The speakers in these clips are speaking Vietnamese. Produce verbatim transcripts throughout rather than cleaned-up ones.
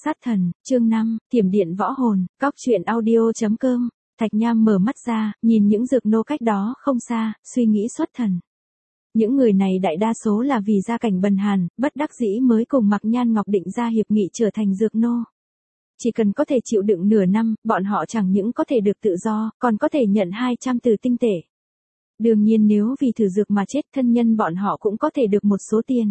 Sát thần, chương năm, Thiểm điện võ hồn, cóc truyện audio.com. Thạch Nham mở mắt ra, nhìn những dược nô cách đó không xa, suy nghĩ xuất thần. Những người này đại đa số là vì gia cảnh bần hàn, bất đắc dĩ mới cùng Mạc Nhan Ngọc định ra hiệp nghị trở thành dược nô. Chỉ cần có thể chịu đựng nửa năm, bọn họ chẳng những có thể được tự do, còn có thể nhận hai trăm từ tinh tệ. Đương nhiên nếu vì thử dược mà chết, thân nhân bọn họ cũng có thể được một số tiền.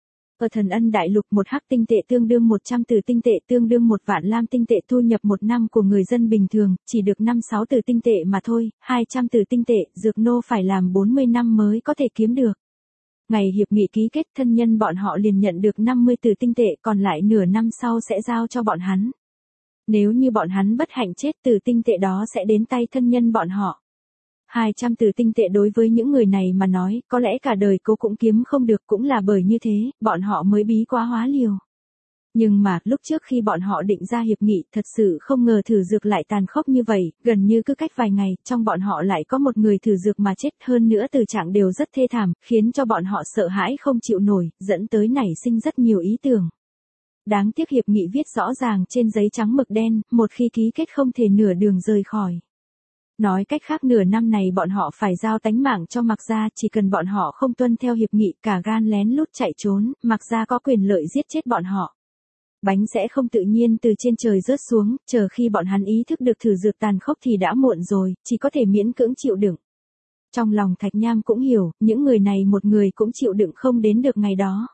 Ở Thần Ân Đại Lục, một hắc tinh tệ tương đương một trăm từ tinh tệ, tương đương một vạn lam tinh tệ, thu nhập một năm của người dân bình thường chỉ được năm sáu từ tinh tệ mà thôi. Hai trăm từ tinh tệ, dược nô phải làm bốn mươi năm mới có thể kiếm được. Ngày hiệp nghị ký kết, thân nhân bọn họ liền nhận được năm mươi từ tinh tệ, còn lại nửa năm sau sẽ giao cho bọn hắn. Nếu như bọn hắn bất hạnh chết, từ tinh tệ đó sẽ đến tay thân nhân bọn họ. hai trăm từ tinh tệ đối với những người này mà nói, có lẽ cả đời cô cũng kiếm không được, cũng là bởi như thế, bọn họ mới bí quá hóa liều. Nhưng mà, lúc trước khi bọn họ định ra hiệp nghị, thật sự không ngờ thử dược lại tàn khốc như vậy, gần như cứ cách vài ngày, trong bọn họ lại có một người thử dược mà chết, hơn nữa từ trạng đều rất thê thảm, khiến cho bọn họ sợ hãi không chịu nổi, dẫn tới nảy sinh rất nhiều ý tưởng. Đáng tiếc hiệp nghị viết rõ ràng trên giấy trắng mực đen, một khi ký kết không thể nửa đường rời khỏi. Nói cách khác, nửa năm này bọn họ phải giao tánh mạng cho Mạc gia, chỉ cần bọn họ không tuân theo hiệp nghị, cả gan lén lút chạy trốn, Mạc gia có quyền lợi giết chết bọn họ. Bánh sẽ không tự nhiên từ trên trời rớt xuống, chờ khi bọn hắn ý thức được thử dược tàn khốc thì đã muộn rồi, chỉ có thể miễn cưỡng chịu đựng. Trong lòng Thạch Nham cũng hiểu, những người này một người cũng chịu đựng không đến được ngày đó.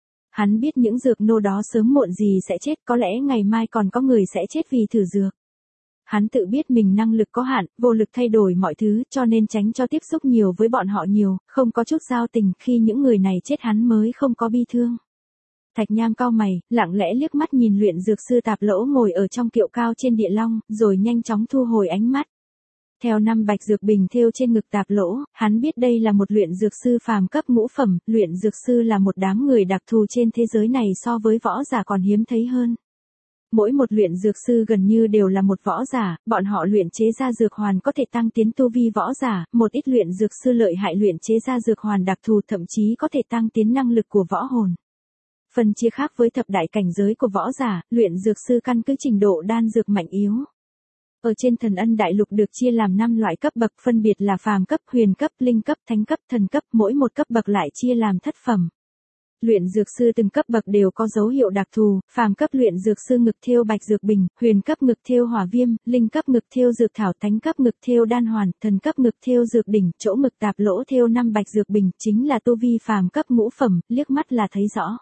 Hắn biết những dược nô đó sớm muộn gì sẽ chết, có lẽ ngày mai còn có người sẽ chết vì thử dược. Hắn tự biết mình năng lực có hạn, vô lực thay đổi mọi thứ, cho nên tránh cho tiếp xúc nhiều với bọn họ nhiều, không có chút giao tình, khi những người này chết hắn mới không có bi thương. Thạch Nham cau mày, lặng lẽ liếc mắt nhìn luyện dược sư Tạp Lỗ ngồi ở trong kiệu cao trên địa long, rồi nhanh chóng thu hồi ánh mắt. Theo năm bạch dược bình thêu trên ngực Tạp Lỗ, hắn biết đây là một luyện dược sư phàm cấp ngũ phẩm, luyện dược sư là một đám người đặc thù trên thế giới này, so với võ giả còn hiếm thấy hơn. Mỗi một luyện dược sư gần như đều là một võ giả, bọn họ luyện chế ra dược hoàn có thể tăng tiến tu vi võ giả, một ít luyện dược sư lợi hại luyện chế ra dược hoàn đặc thù thậm chí có thể tăng tiến năng lực của võ hồn. Phần chia khác với thập đại cảnh giới của võ giả, luyện dược sư căn cứ trình độ đan dược mạnh yếu. Ở trên Thần Ân Đại Lục được chia làm năm loại cấp bậc, phân biệt là phàm cấp, huyền cấp, linh cấp, thánh cấp, thần cấp, mỗi một cấp bậc lại chia làm thất phẩm. Luyện dược sư từng cấp bậc đều có dấu hiệu đặc thù, phàm cấp luyện dược sư ngực thêu bạch dược bình, huyền cấp ngực thêu hỏa viêm, linh cấp ngực thêu dược thảo, thánh cấp ngực thêu đan hoàn, thần cấp ngực thêu dược đỉnh, chỗ ngực Tạp Lỗ thêu năm bạch dược bình, chính là tu vi phàm cấp ngũ phẩm, liếc mắt là thấy rõ.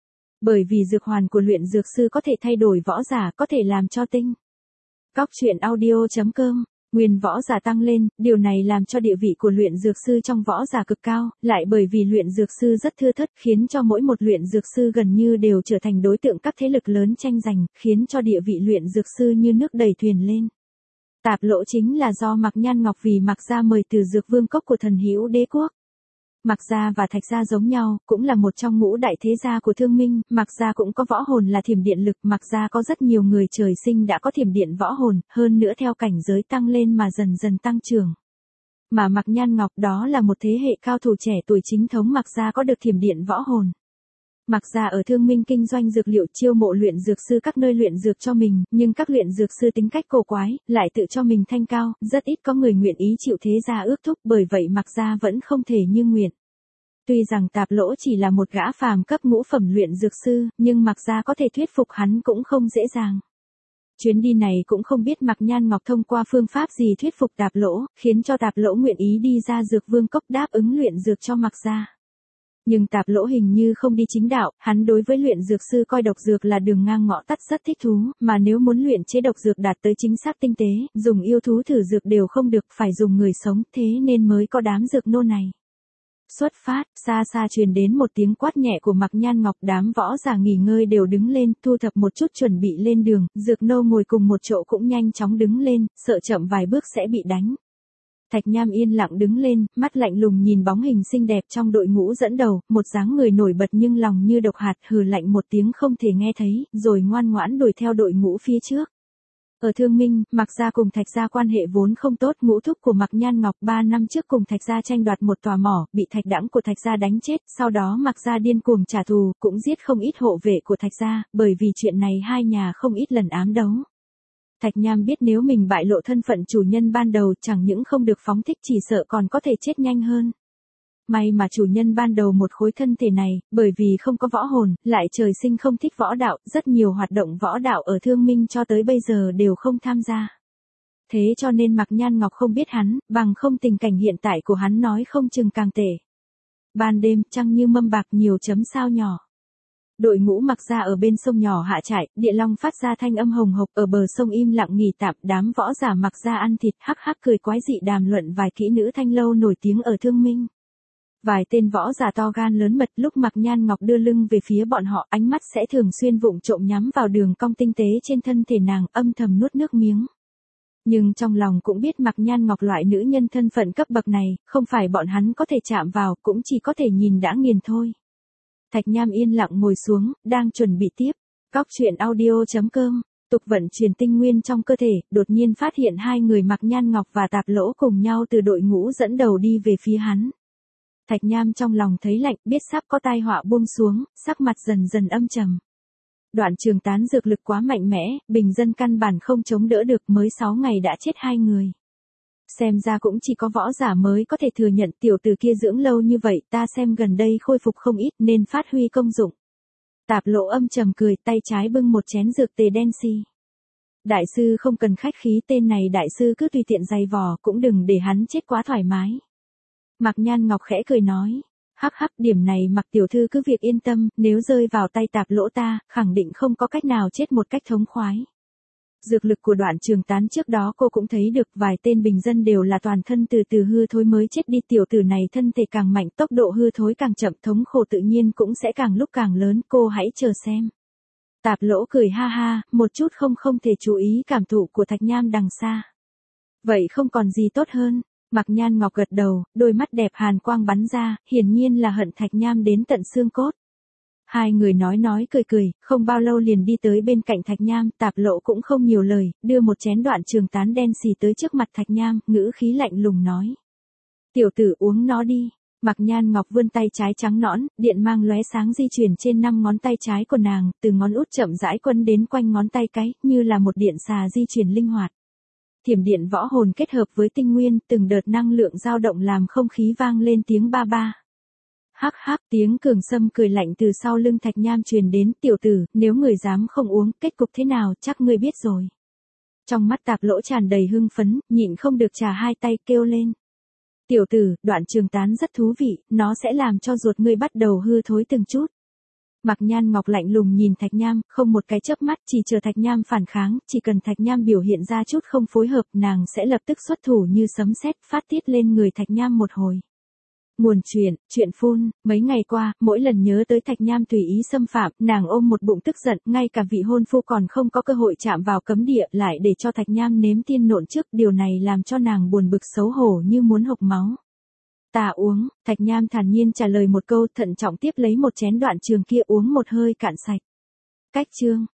Bởi vì dược hoàn của luyện dược sư có thể thay đổi võ giả, có thể làm cho tinh. Cóc truyện audio.com. Nguyên võ giả tăng lên, điều này làm cho địa vị của luyện dược sư trong võ giả cực cao, lại bởi vì luyện dược sư rất thưa thớt, khiến cho mỗi một luyện dược sư gần như đều trở thành đối tượng các thế lực lớn tranh giành, khiến cho địa vị luyện dược sư như nước đẩy thuyền lên. Tạp Lỗ chính là do Mạc Nhan Ngọc vì Mạc gia mời từ dược vương cốc của Thần Hữu Đế quốc. Mạc gia và Thạch gia giống nhau, cũng là một trong ngũ đại thế gia của Thương Minh, Mạc gia cũng có võ hồn là thiểm điện lực, Mạc gia có rất nhiều người trời sinh đã có thiểm điện võ hồn, hơn nữa theo cảnh giới tăng lên mà dần dần tăng trưởng. Mà Mạc Nhan Ngọc đó là một thế hệ cao thủ trẻ tuổi chính thống Mạc gia có được thiểm điện võ hồn. Mạc gia ở Thương Minh kinh doanh dược liệu, chiêu mộ luyện dược sư các nơi luyện dược cho mình, nhưng các luyện dược sư tính cách cổ quái, lại tự cho mình thanh cao, rất ít có người nguyện ý chịu thế gia ước thúc, bởi vậy Mạc gia vẫn không thể như nguyện. Tuy rằng Tạp Lỗ chỉ là một gã phàm cấp ngũ phẩm luyện dược sư, nhưng Mạc gia có thể thuyết phục hắn cũng không dễ dàng. Chuyến đi này cũng không biết Mạc Nhan Ngọc thông qua phương pháp gì thuyết phục Tạp Lỗ, khiến cho Tạp Lỗ nguyện ý đi ra dược vương cốc đáp ứng luyện dược cho Mạc gia. Nhưng Tạp Lỗ hình như không đi chính đạo, hắn đối với luyện dược sư coi độc dược là đường ngang ngõ tắt rất thích thú, mà nếu muốn luyện chế độc dược đạt tới chính xác tinh tế, dùng yêu thú thử dược đều không được, phải dùng người sống, thế nên mới có đám dược nô này. Xuất phát, xa xa truyền đến một tiếng quát nhẹ của Mạc Nhan Ngọc, đám võ giả nghỉ ngơi đều đứng lên, thu thập một chút chuẩn bị lên đường, dược nô ngồi cùng một chỗ cũng nhanh chóng đứng lên, sợ chậm vài bước sẽ bị đánh. Thạch Nham yên lặng đứng lên, mắt lạnh lùng nhìn bóng hình xinh đẹp trong đội ngũ dẫn đầu, một dáng người nổi bật nhưng lòng như độc hạt, hừ lạnh một tiếng không thể nghe thấy, rồi ngoan ngoãn đuổi theo đội ngũ phía trước. Ở Thương Minh, Mạc gia cùng Thạch gia quan hệ vốn không tốt, ngũ thúc của Mạc Nhan Ngọc ba năm trước cùng Thạch gia tranh đoạt một tòa mỏ, bị Thạch Đãng của Thạch gia đánh chết, sau đó Mạc gia điên cuồng trả thù, cũng giết không ít hộ vệ của Thạch gia, bởi vì chuyện này hai nhà không ít lần ám đấu. Thạch Nham biết nếu mình bại lộ thân phận chủ nhân ban đầu chẳng những không được phóng thích chỉ sợ còn có thể chết nhanh hơn. May mà chủ nhân ban đầu một khối thân thể này, bởi vì không có võ hồn, lại trời sinh không thích võ đạo, rất nhiều hoạt động võ đạo ở Thương Minh cho tới bây giờ đều không tham gia. Thế cho nên Mạc Nhan Ngọc không biết hắn, bằng không tình cảnh hiện tại của hắn nói không chừng càng tệ. Ban đêm, trăng như mâm bạc nhiều chấm sao nhỏ. Đội ngũ Mạc gia ở bên sông nhỏ hạ trại, địa long phát ra thanh âm hồng hộc, ở bờ sông im lặng nghỉ tạm, đám võ giả Mạc gia ăn thịt hắc hắc cười quái dị đàm luận vài kỹ nữ thanh lâu nổi tiếng ở Thương Minh. Vài tên võ giả to gan lớn mật, lúc Mạc Nhan Ngọc đưa lưng về phía bọn họ, ánh mắt sẽ thường xuyên vụng trộm nhắm vào đường cong tinh tế trên thân thể nàng, âm thầm nuốt nước miếng. Nhưng trong lòng cũng biết Mạc Nhan Ngọc loại nữ nhân thân phận cấp bậc này, không phải bọn hắn có thể chạm vào, cũng chỉ có thể nhìn đã nghiền thôi. Thạch Nham yên lặng ngồi xuống, đang chuẩn bị tiếp. Cóc truyện audio chấm com, tục vận chuyển tinh nguyên trong cơ thể, đột nhiên phát hiện hai người Mạc Nhan Ngọc và Tạp Lỗ cùng nhau từ đội ngũ dẫn đầu đi về phía hắn. Thạch Nham trong lòng thấy lạnh, biết sắp có tai họa buông xuống, sắc mặt dần dần âm trầm. Đoạn Trường Tán dược lực quá mạnh mẽ, bình dân căn bản không chống đỡ được, mới sáu ngày đã chết hai người. Xem ra cũng chỉ có võ giả mới có thể thừa nhận, tiểu tử kia dưỡng lâu như vậy, ta xem gần đây khôi phục không ít nên phát huy công dụng. Tạp Lỗ âm trầm cười, tay trái bưng một chén dược tề đen xì. Đại sư không cần khách khí, tên này đại sư cứ tùy tiện giày vò, cũng đừng để hắn chết quá thoải mái. Mạc Nhan Ngọc khẽ cười nói, hắc hắc, điểm này Mạc tiểu thư cứ việc yên tâm, nếu rơi vào tay Tạp Lỗ ta, khẳng định không có cách nào chết một cách thống khoái. Dược lực của Đoạn Trường Tán trước đó cô cũng thấy được, vài tên bình dân đều là toàn thân từ từ hư thối mới chết đi, tiểu tử này thân thể càng mạnh, tốc độ hư thối càng chậm, thống khổ tự nhiên cũng sẽ càng lúc càng lớn, cô hãy chờ xem. Tạp Lỗ cười ha ha, một chút không không thể chú ý cảm thụ của Thạch Nham đằng xa. Vậy không còn gì tốt hơn. Mạc Nhan Ngọc gật đầu, đôi mắt đẹp hàn quang bắn ra, hiển nhiên là hận Thạch Nham đến tận xương cốt. Hai người nói nói cười cười, không bao lâu liền đi tới bên cạnh Thạch Nham, Tạp Lỗ cũng không nhiều lời, đưa một chén Đoạn Trường Tán đen xì tới trước mặt Thạch Nham, ngữ khí lạnh lùng nói. Tiểu tử uống nó đi. Mạc Nhan Ngọc vươn tay trái trắng nõn, điện mang lóe sáng di chuyển trên năm ngón tay trái của nàng, từ ngón út chậm rãi quấn đến quanh ngón tay cái, như là một điện xà di chuyển linh hoạt. Thiểm điện võ hồn kết hợp với tinh nguyên, từng đợt năng lượng dao động làm không khí vang lên tiếng ba ba. Hắc hắc, tiếng Cường Sâm cười lạnh từ sau lưng Thạch Nham truyền đến, tiểu tử, nếu người dám không uống, kết cục thế nào, chắc ngươi biết rồi. Trong mắt Tạp Lỗ tràn đầy hưng phấn, nhịn không được trà hai tay kêu lên. Tiểu tử, Đoạn Trường Tán rất thú vị, nó sẽ làm cho ruột ngươi bắt đầu hư thối từng chút. Mạc Nhan Ngọc lạnh lùng nhìn Thạch Nham, không một cái chớp mắt, chỉ chờ Thạch Nham phản kháng, chỉ cần Thạch Nham biểu hiện ra chút không phối hợp, nàng sẽ lập tức xuất thủ như sấm sét, phát tiết lên người Thạch Nham một hồi. Nguồn chuyện, chuyện phun, mấy ngày qua, mỗi lần nhớ tới Thạch Nham tùy ý xâm phạm, nàng ôm một bụng tức giận, ngay cả vị hôn phu còn không có cơ hội chạm vào cấm địa, lại để cho Thạch Nham nếm tiên nộn trước, điều này làm cho nàng buồn bực xấu hổ như muốn hộc máu. Ta uống, Thạch Nham thản nhiên trả lời một câu, thận trọng tiếp lấy một chén Đoạn Trường kia uống một hơi cạn sạch. Cách chương.